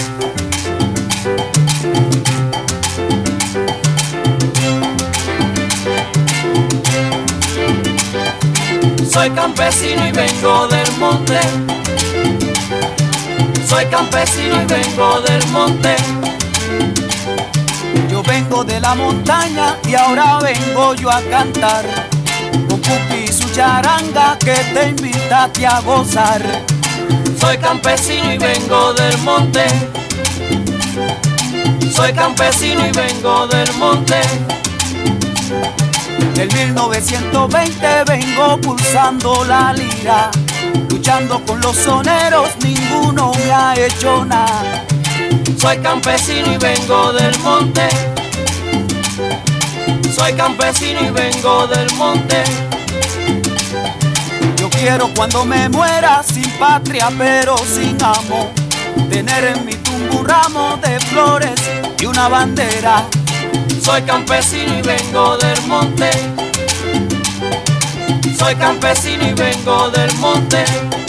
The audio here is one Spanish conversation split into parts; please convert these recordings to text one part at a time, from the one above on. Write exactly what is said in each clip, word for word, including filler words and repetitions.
Soy campesino y vengo del monte. Soy campesino y vengo del monte. Yo vengo de la montaña y ahora vengo yo a cantar con Pupi y su charanga que te invita a ti a gozar. Soy campesino y vengo del monte. Soy campesino y vengo del monte. Del mil novecientos veinte vengo pulsando la lira, luchando con los soneros, ninguno me ha hecho nada. Soy campesino y vengo del monte. Soy campesino y vengo del monte. Yo quiero cuando me muera sin patria pero sin amor, tener en mi tumba un ramo de flores y una bandera. Soy campesino y vengo del monte. Soy campesino y vengo del monte.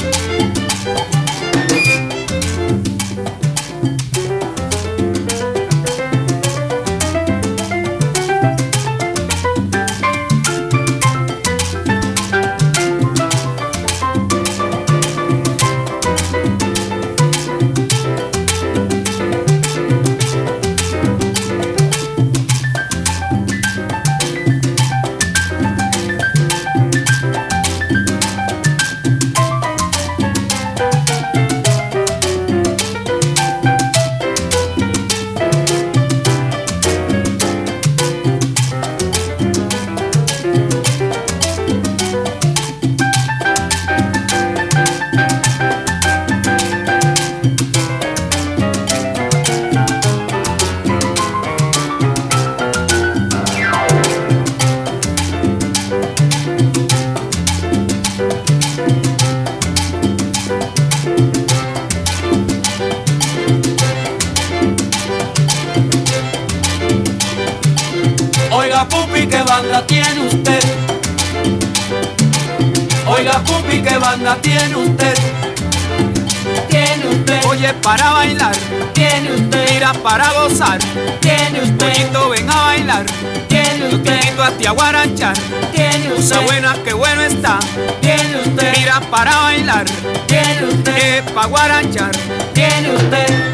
Oiga Pupi, ¿qué banda tiene usted? Oiga Pupi, ¿qué banda tiene usted? Tiene usted. Oye, para bailar, Tiene usted. mira para gozar, Tiene usted. Pollito ven a bailar, Tiene yo te usted. invito a ti a guaranchar. Tiene Cosa usted. buena, que bueno está, Tiene usted. mira para bailar, Tiene usted. eh, pa' guaranchar. Tiene usted.